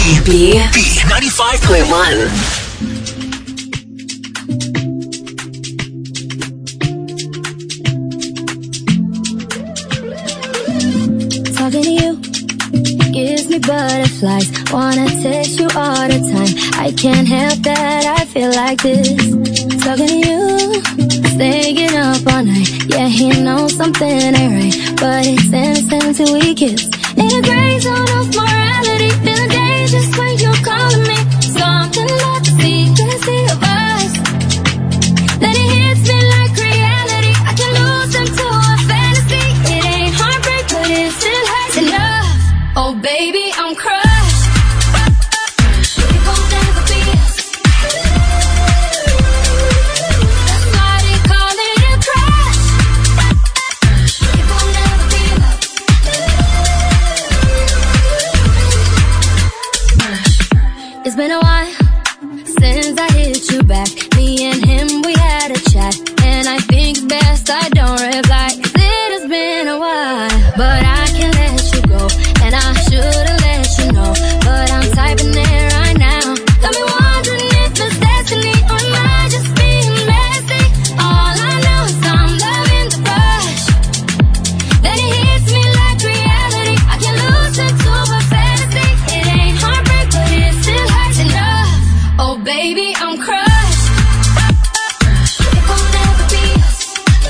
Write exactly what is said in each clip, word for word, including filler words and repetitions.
B. B ninety-five point one. Talking to you gives me butterflies. Wanna text you all the time. I can't help that, I feel like this. Talking to you, staying up all night. Yeah, he knows something ain't right, but it's instant till we kiss. In a gray zone of morality, feeling dangerous when you're calling me. Something about the secrecy of us, that it hits me like reality. I can lose into a fantasy. It ain't heartbreak, but it still hurts enough. Oh baby, I'm crushed. It won't ever be us. That's why they call it a crush. It won't ever be love. It's been a while since I hit you back. Me and him, we had a chat, and I think it's best I don't reply. 'Cause it has been a while, but I can't let you go, and I should've let you know, but I'm typing it right now. Got me wondering if it's destiny, or am I just being messy? All I know is I'm loving the rush, that it hits me like reality. I can lose into a fantasy. It ain't heartbreak, but it still hurts enough. Oh baby, I'm crushed. It won't ever be us.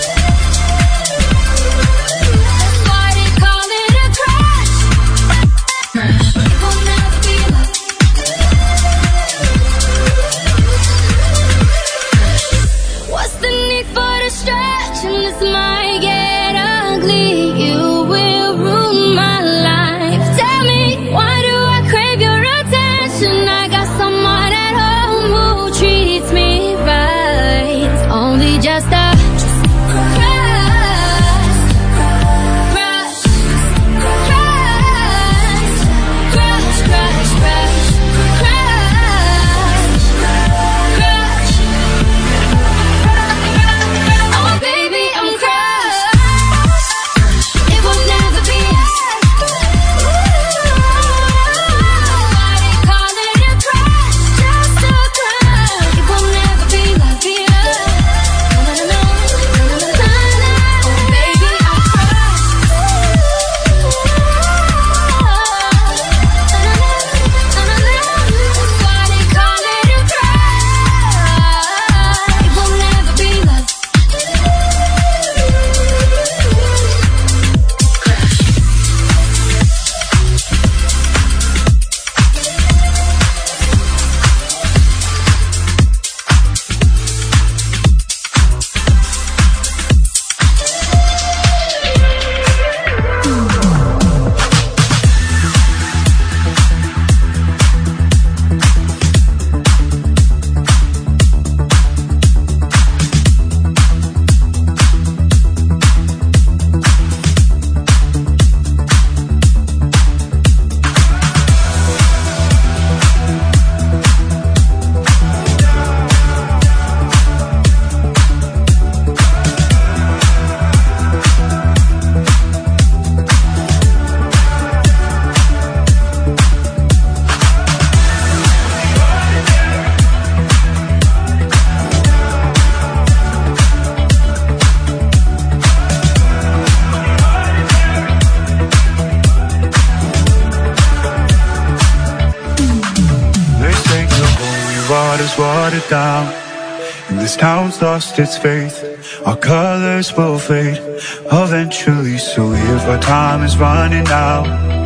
That's why they call it a crush. It won't ever be love. What's the need for distraction? This might get ugly. You will ruin my life. Tell me, why do I crave your attention? I got someone at home who treats me right. It's only just a crush, crush, crush, crush, crush, crush, crush, crush. Oh baby, I'm crushed. It will never be us. Why they call it a crush? Just a crush. It will never be love, be love. No, no, no, no, no, no, no, no. Oh baby, I'm crushed. That's why they call it a crush. It will never be love. They say the holy water's watered down, and this town's lost its faith. Our colors will fade eventually, so if our time is running out,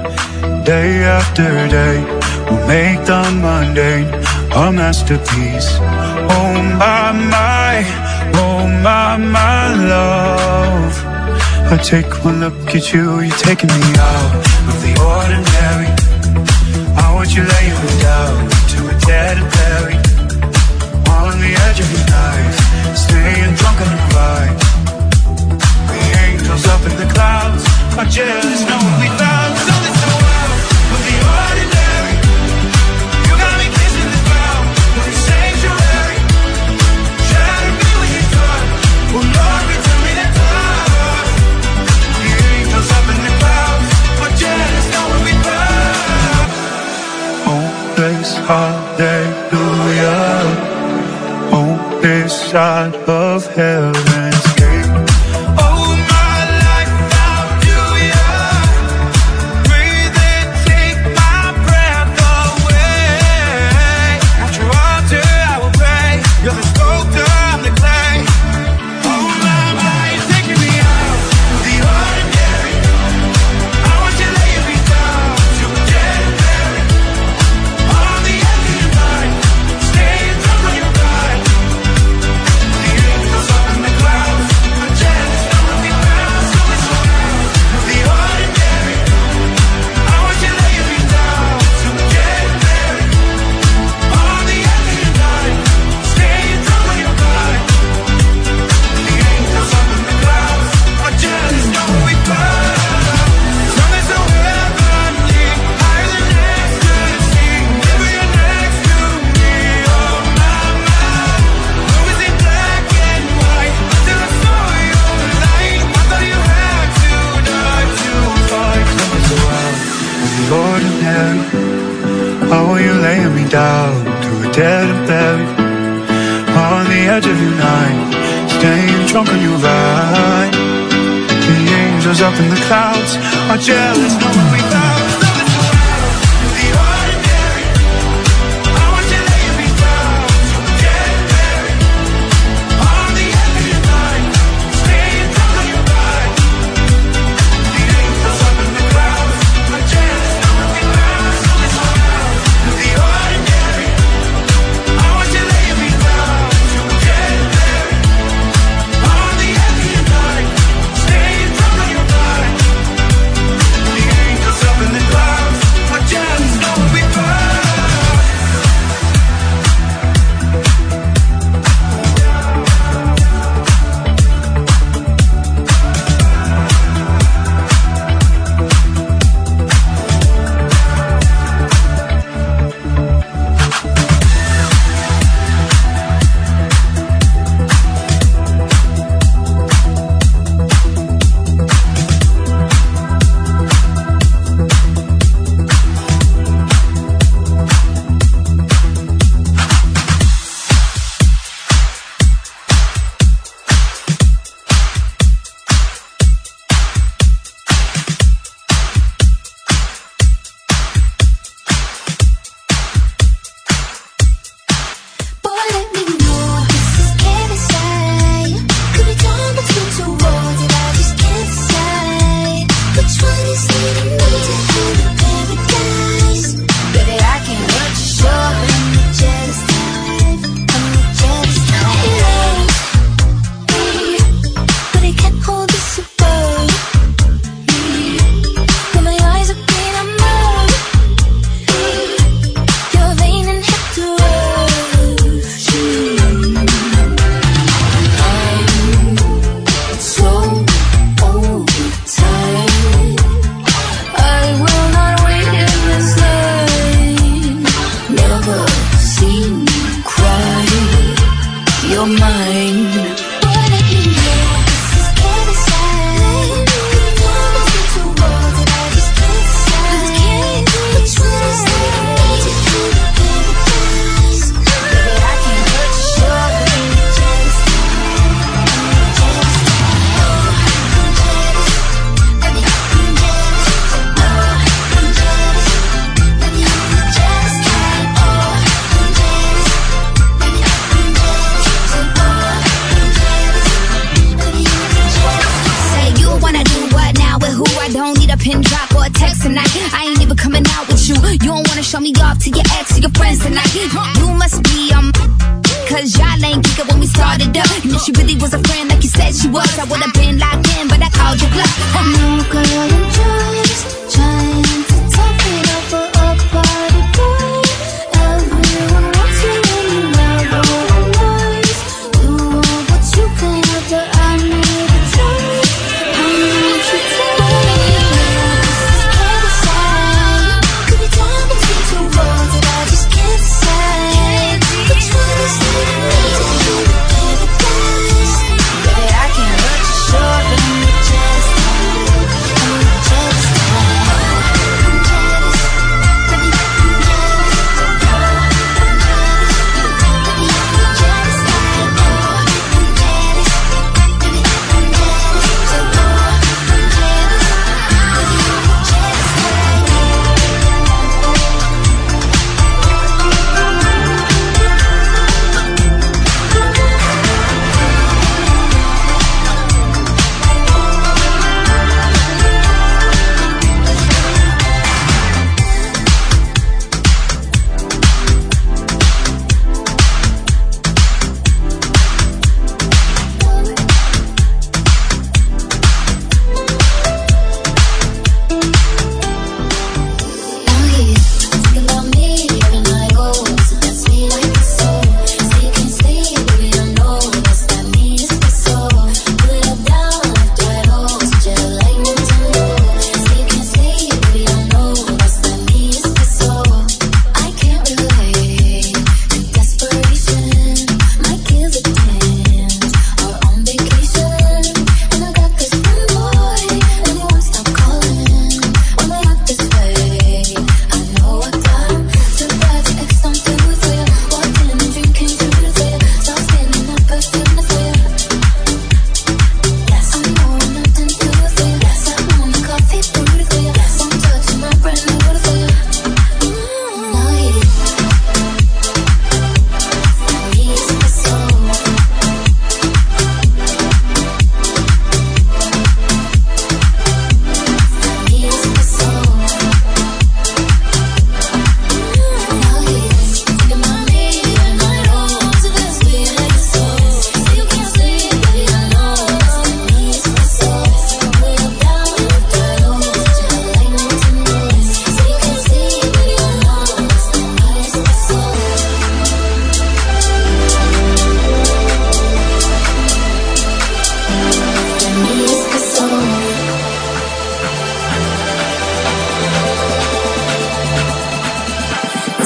day after day, we'll make the mundane a masterpiece. Oh my, my, oh my, my love. I take one look at you, you're taking me out of the ordinary. I want you laying me down to a dead and buried, on the edge of your knife, staying drunk on the ride. The angels up in the clouds are jealous, know what we found. Something so wild with the ordinary. You got me kissing the ground with the sanctuary. Shatter me with your touch. Oh Lord, return me that love. The angels up in the clouds are jealous, know what we found. this hallelujah on this side of heaven's gate. Down to a dead and buried on the edge of your night, staying drunk on your ride. The angels up in the clouds are jealous knowing we found.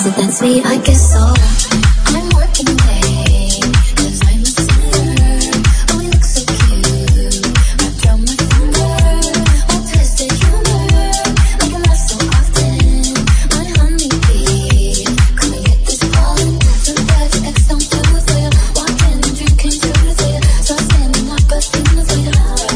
Is it that sweet? I guess so. I'm working late, 'cause I'm a sinner. Oh, we look so cute. Wrapped around my finger, all twisted humor. Like I'm not so often. My honeybee, come and get this ball. So that's X don't do it for you. Walking and drinking through the theater. So I'm standing up, but in the theater.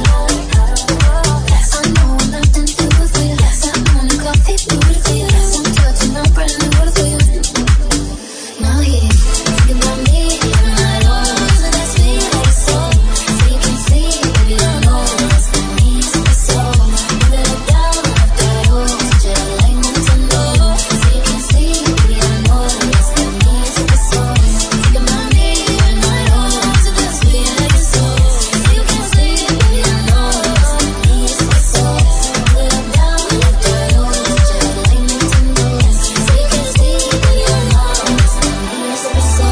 I know I'm not done through the theater. Got morning coffee through the theater. I'm touching my brand new water for you. Now he's thinking about me and I don't. So that's me, like so. So you can see, baby, I know. That's what it means, like so. Put it down after I go. Just like Nintendo. So you can see, baby, I know. That's what it means, like so. Thinking about me and I don't. So that's me, like so. So you can see, baby, I know. That's what it means, like so. Put it down after I go. Just like Nintendo. So you can see, baby, I know. That's what it means, like so.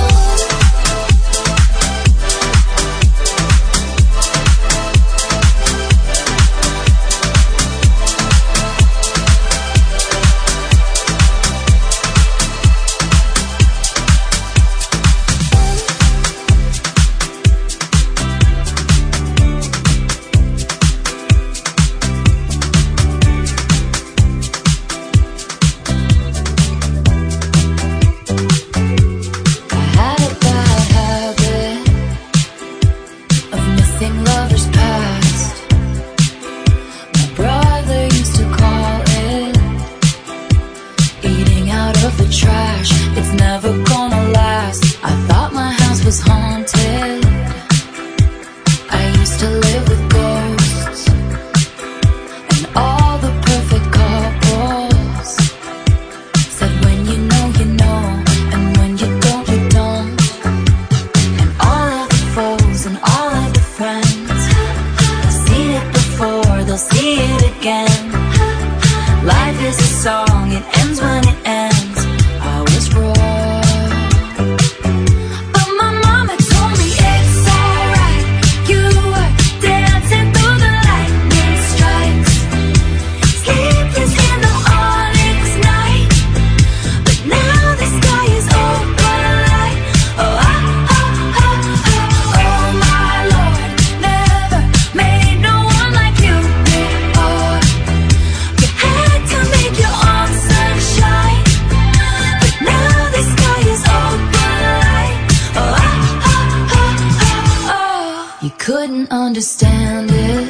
I had a bad habit of missing lovers past. My brother used to call it eating out of the trash. It's never gonna last. I thought my house was haunted. I used to live with ghosts and all the perfect couples. Said when you know, you know, and when you don't, you don't. And all of the foes and all of the friends, seen it before, they'll see it again. Life is a song, it ends when it ends. I was wrong, but my mama told me it's alright. You were dancing through the lightning strikes, sleepless in the onyx night. But now the sky is open light. Oh, ah, ah, ah, ah, oh my Lord, never made no one like you before. You had to make your own sunshine, but now the sky is open light. Oh, ah, ah, ah, ah, oh. You couldn't understand it,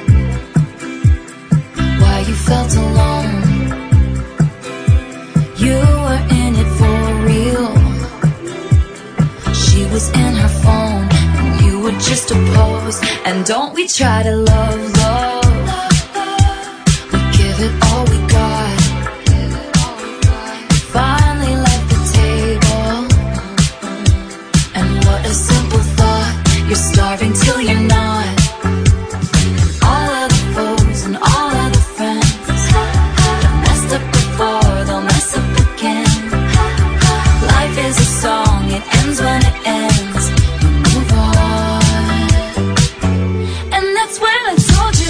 why you felt alone. You were in it for real. She was in her phone, and you were just a pose. And don't we try to love, love? We give it all we got. Finally left the table, and what a simple thought. You're starving till you're not. All of the foes and all of the friends that messed up before, they'll mess up again. Life is a song, it ends when it ends. You move on, and that's when I told you.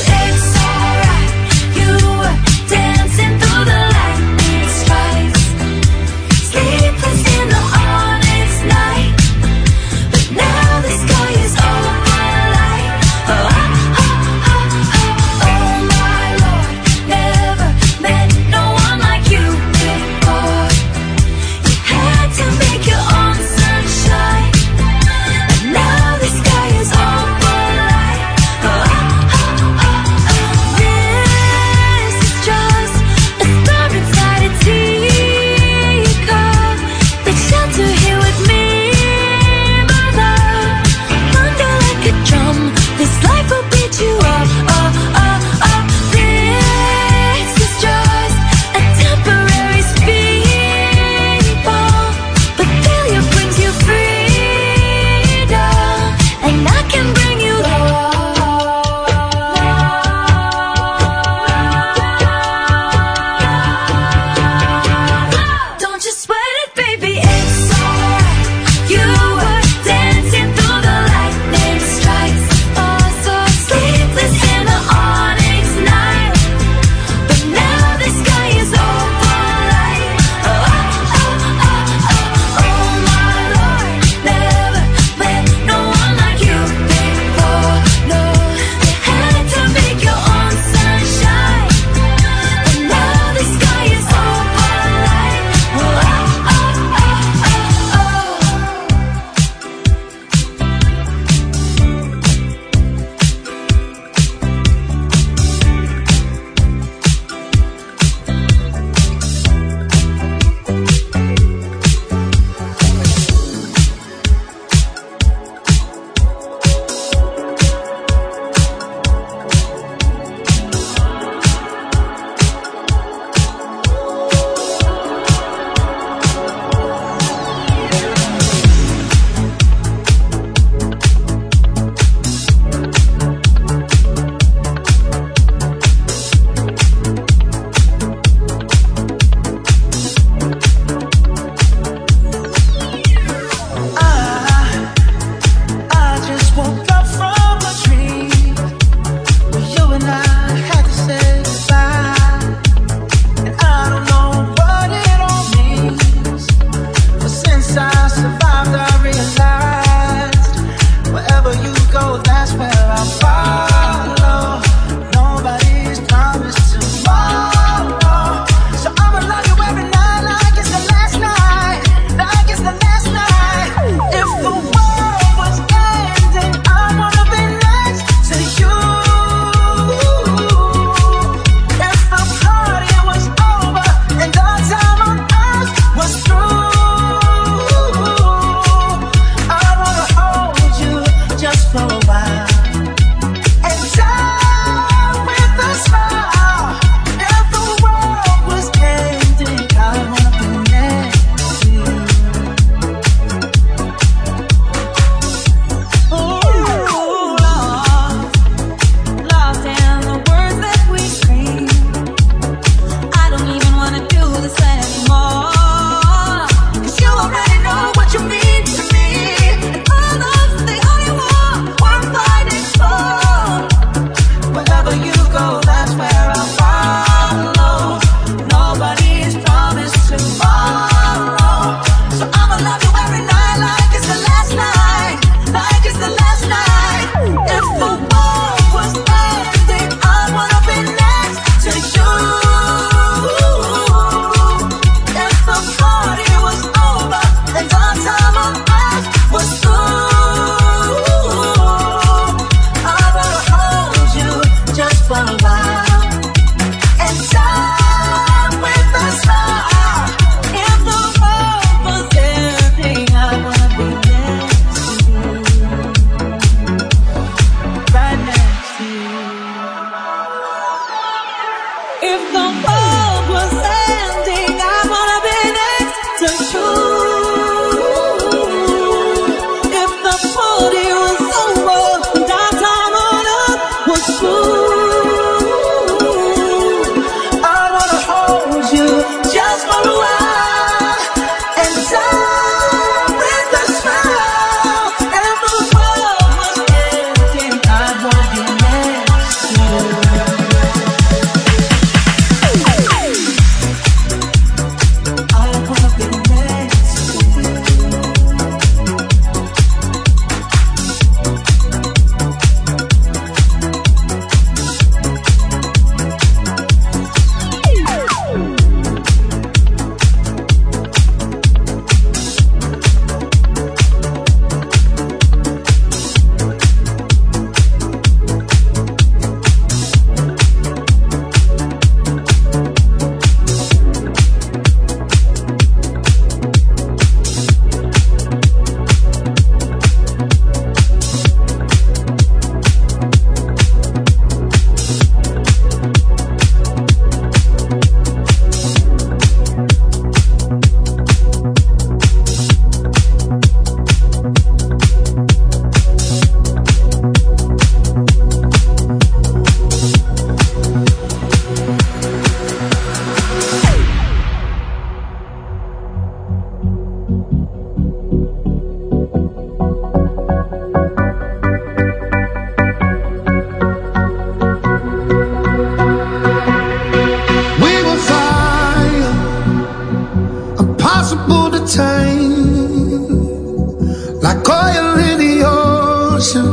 impossible to tame, like oil in the ocean,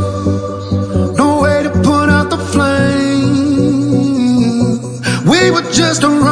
no way to put out the flame. We were just a